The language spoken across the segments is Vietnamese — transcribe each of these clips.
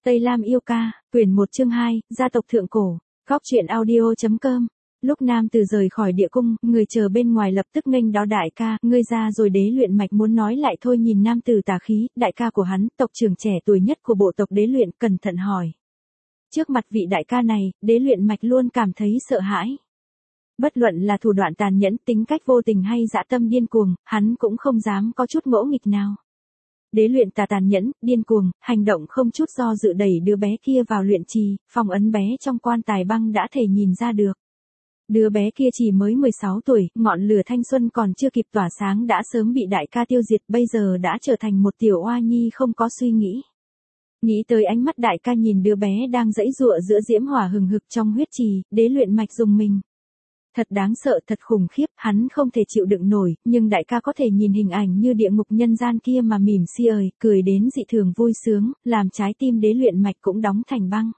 Tây Lam yêu ca, quyển 1 chương 2, gia tộc thượng cổ, góc truyện audio.com. Lúc nam tử rời khỏi địa cung, người chờ bên ngoài lập tức nghênh đón đại ca, ngươi ra rồi. Đế luyện mạch muốn nói lại thôi, nhìn nam tử tà khí, đại ca của hắn, tộc trưởng trẻ tuổi nhất của bộ tộc Đế luyện, cẩn thận hỏi. Trước mặt vị đại ca này, Đế luyện mạch luôn cảm thấy sợ hãi. Bất luận là thủ đoạn tàn nhẫn, tính cách vô tình hay dã tâm điên cuồng, hắn cũng không dám có chút ngỗ nghịch nào. Đế luyện tàn nhẫn, điên cuồng, hành động không chút do dự đẩy đứa bé kia vào luyện trì, phong ấn bé trong quan tài băng đã thể nhìn ra được. Đứa bé kia chỉ mới 16 tuổi, ngọn lửa thanh xuân còn chưa kịp tỏa sáng đã sớm bị đại ca tiêu diệt, bây giờ đã trở thành một tiểu oa nhi không có suy nghĩ. Nghĩ tới ánh mắt đại ca nhìn đứa bé đang giãy giụa giữa diễm hỏa hừng hực trong huyết trì, Đế luyện mạch rùng mình. Thật đáng sợ, thật khủng khiếp, hắn không thể chịu đựng nổi, nhưng đại ca có thể nhìn hình ảnh như địa ngục nhân gian kia mà mỉm ơi, cười đến dị thường vui sướng, làm trái tim Đế luyện mạch cũng đóng thành băng.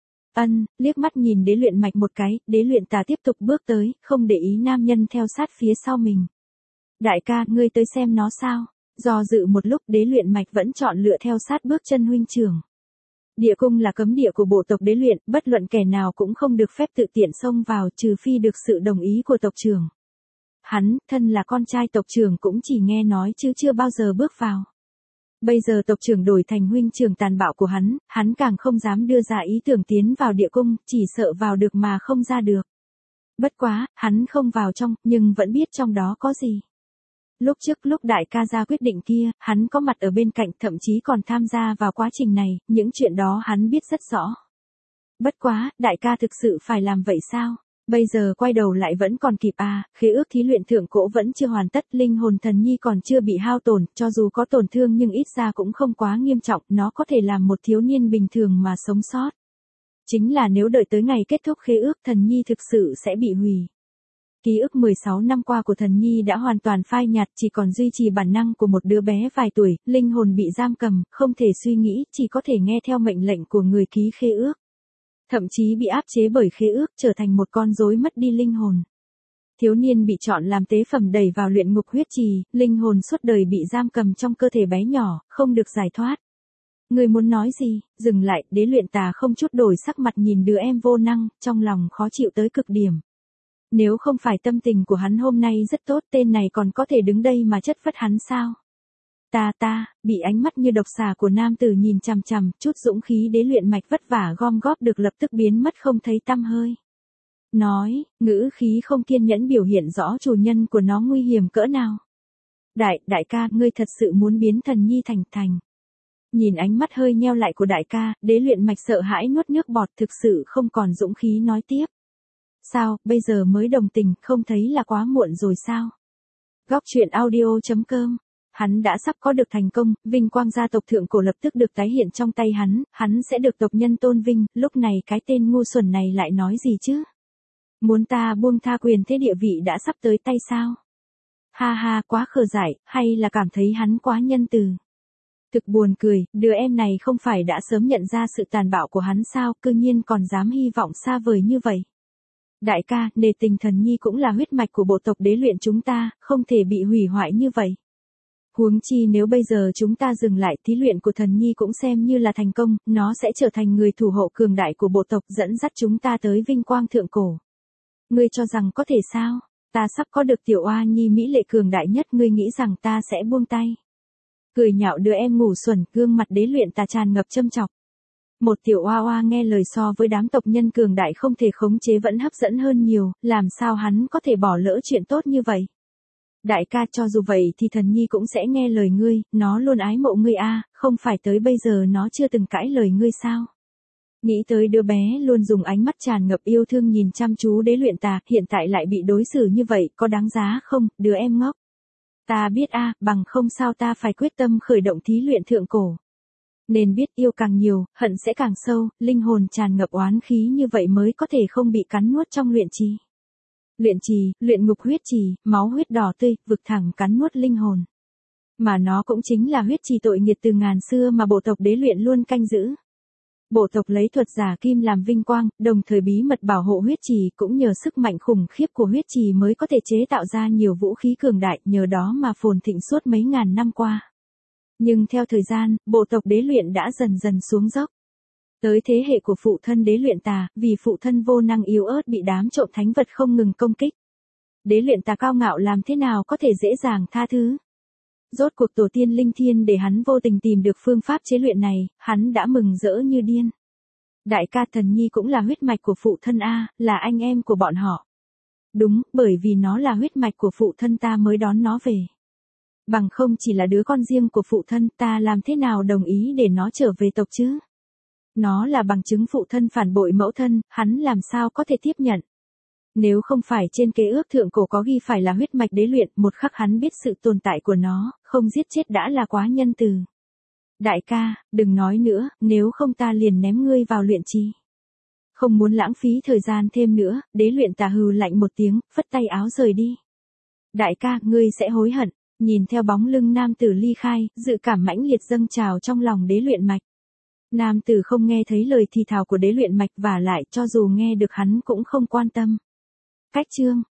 Liếc mắt nhìn Đế luyện mạch một cái, Đế luyện tà tiếp tục bước tới, không để ý nam nhân theo sát phía sau mình. Đại ca, ngươi tới xem nó sao? Do dự một lúc, Đế luyện mạch vẫn chọn lựa theo sát bước chân huynh trưởng. Địa cung là cấm địa của bộ tộc Đế luyện, bất luận kẻ nào cũng không được phép tự tiện xông vào, trừ phi được sự đồng ý của tộc trưởng. Hắn, thân là con trai tộc trưởng cũng chỉ nghe nói chứ chưa bao giờ bước vào. Bây giờ tộc trưởng đổi thành huynh trưởng tàn bạo của hắn càng không dám đưa ra ý tưởng tiến vào địa cung, chỉ sợ vào được mà không ra được. Bất quá, hắn không vào trong, nhưng vẫn biết trong đó có gì. Lúc đại ca ra quyết định kia, hắn có mặt ở bên cạnh, thậm chí còn tham gia vào quá trình này, những chuyện đó hắn biết rất rõ. Bất quá, đại ca thực sự phải làm vậy sao? Bây giờ quay đầu lại vẫn còn kịp à, khế ước thí luyện thượng cổ vẫn chưa hoàn tất, linh hồn thần nhi còn chưa bị hao tổn, cho dù có tổn thương nhưng ít ra cũng không quá nghiêm trọng, nó có thể làm một thiếu niên bình thường mà sống sót. Chính là nếu đợi tới ngày kết thúc khế ước, thần nhi thực sự sẽ bị hủy. Ký ức 16 năm qua của thần nhi đã hoàn toàn phai nhạt, chỉ còn duy trì bản năng của một đứa bé vài tuổi, linh hồn bị giam cầm, không thể suy nghĩ, chỉ có thể nghe theo mệnh lệnh của người ký khế ước. Thậm chí bị áp chế bởi khế ước, trở thành một con rối mất đi linh hồn. Thiếu niên bị chọn làm tế phẩm đẩy vào luyện ngục huyết trì, linh hồn suốt đời bị giam cầm trong cơ thể bé nhỏ, không được giải thoát. Người muốn nói gì? Dừng lại, Đế luyện tà không chút đổi sắc mặt nhìn đứa em vô năng, trong lòng khó chịu tới cực điểm. Nếu không phải tâm tình của hắn hôm nay rất tốt, tên này còn có thể đứng đây mà chất vấn hắn sao? Bị ánh mắt như độc xà của nam tử nhìn chằm chằm, chút dũng khí Đế luyện mạch vất vả gom góp được lập tức biến mất không thấy tăm hơi. Nói, ngữ khí không kiên nhẫn biểu hiện rõ chủ nhân của nó nguy hiểm cỡ nào. Đại ca, ngươi thật sự muốn biến thần nhi thành. Nhìn ánh mắt hơi nheo lại của đại ca, Đế luyện mạch sợ hãi nuốt nước bọt, thực sự không còn dũng khí nói tiếp. Sao, bây giờ mới đồng tình, không thấy là quá muộn rồi sao? Góc truyện audio.com. Hắn đã sắp có được thành công, vinh quang gia tộc thượng cổ lập tức được tái hiện trong tay hắn sẽ được tộc nhân tôn vinh, lúc này cái tên ngu xuẩn này lại nói gì chứ? Muốn ta buông tha quyền thế địa vị đã sắp tới tay sao? Ha, quá khờ dại, hay là cảm thấy hắn quá nhân từ? Thực buồn cười, đứa em này không phải đã sớm nhận ra sự tàn bạo của hắn sao, cư nhiên còn dám hy vọng xa vời như vậy. Đại ca, nề tình thần nhi cũng là huyết mạch của bộ tộc Đế luyện chúng ta, không thể bị hủy hoại như vậy. Huống chi nếu bây giờ chúng ta dừng lại, thí luyện của thần nhi cũng xem như là thành công, nó sẽ trở thành người thủ hộ cường đại của bộ tộc, dẫn dắt chúng ta tới vinh quang thượng cổ. Ngươi cho rằng có thể sao? Ta sắp có được tiểu oa nhi mỹ lệ cường đại nhất, ngươi nghĩ rằng ta sẽ buông tay? Cười nhạo đứa em ngu xuẩn, gương mặt Đế luyện tà tràn ngập châm chọc. Một tiểu oa nghe lời so với đám tộc nhân cường đại không thể khống chế vẫn hấp dẫn hơn nhiều, làm sao hắn có thể bỏ lỡ chuyện tốt như vậy? Đại ca, cho dù vậy thì thần nhi cũng sẽ nghe lời ngươi, nó luôn ái mộ ngươi không phải tới bây giờ nó chưa từng cãi lời ngươi sao? Nghĩ tới đứa bé luôn dùng ánh mắt tràn ngập yêu thương nhìn chăm chú Đế luyện tà, hiện tại lại bị đối xử như vậy, có đáng giá không, đứa em ngốc? Ta biết bằng không sao ta phải quyết tâm khởi động thí luyện thượng cổ. Nên biết yêu càng nhiều, hận sẽ càng sâu, linh hồn tràn ngập oán khí như vậy mới có thể không bị cắn nuốt trong luyện trì. Luyện ngục huyết trì, máu huyết đỏ tươi, vực thẳng cắn nuốt linh hồn. Mà nó cũng chính là huyết trì tội nghiệt từ ngàn xưa mà bộ tộc Đế luyện luôn canh giữ. Bộ tộc lấy thuật giả kim làm vinh quang, đồng thời bí mật bảo hộ huyết trì, cũng nhờ sức mạnh khủng khiếp của huyết trì mới có thể chế tạo ra nhiều vũ khí cường đại, nhờ đó mà phồn thịnh suốt mấy ngàn năm qua. Nhưng theo thời gian, bộ tộc Đế luyện đã dần dần xuống dốc. Tới thế hệ của phụ thân Đế Luyện Tà, vì phụ thân vô năng yếu ớt bị đám trộm thánh vật không ngừng công kích. Đế Luyện Tà cao ngạo làm thế nào có thể dễ dàng tha thứ. Rốt cuộc tổ tiên linh thiên để hắn vô tình tìm được phương pháp chế luyện này, hắn đã mừng rỡ như điên. Đại ca Thần Nhi cũng là huyết mạch của phụ thân A, là anh em của bọn họ. Đúng, bởi vì nó là huyết mạch của phụ thân ta mới đón nó về. Bằng không chỉ là đứa con riêng của phụ thân, ta làm thế nào đồng ý để nó trở về tộc chứ? Nó là bằng chứng phụ thân phản bội mẫu thân, hắn làm sao có thể tiếp nhận? Nếu không phải trên kế ước thượng cổ có ghi phải là huyết mạch đế luyện, một khắc hắn biết sự tồn tại của nó, không giết chết đã là quá nhân từ. Đại ca, đừng nói nữa, nếu không ta liền ném ngươi vào luyện trì. Không muốn lãng phí thời gian thêm nữa, Đế Luyện Tà hừ lạnh một tiếng, phất tay áo rời đi. Đại ca, ngươi sẽ hối hận. Nhìn theo bóng lưng nam tử ly khai, dự cảm mãnh liệt dâng trào trong lòng Đế Luyện Mạch. Nam tử không nghe thấy lời thì thào của Đế Luyện Mạch và lại cho dù nghe được hắn cũng không quan tâm. Cách chương